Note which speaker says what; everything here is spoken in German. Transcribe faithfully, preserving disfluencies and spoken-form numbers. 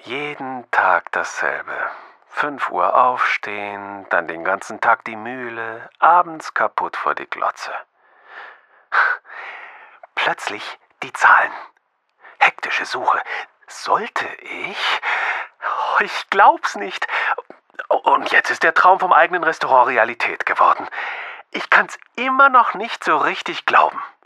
Speaker 1: Jeden Tag dasselbe. Fünf Uhr aufstehen, dann den ganzen Tag die Mühle, abends kaputt vor die Glotze. Plötzlich die Zahlen. Hektische Suche. Sollte ich? Oh, ich glaub's nicht. Und jetzt ist der Traum vom eigenen Restaurant Realität geworden. Ich kann's immer noch nicht so richtig glauben.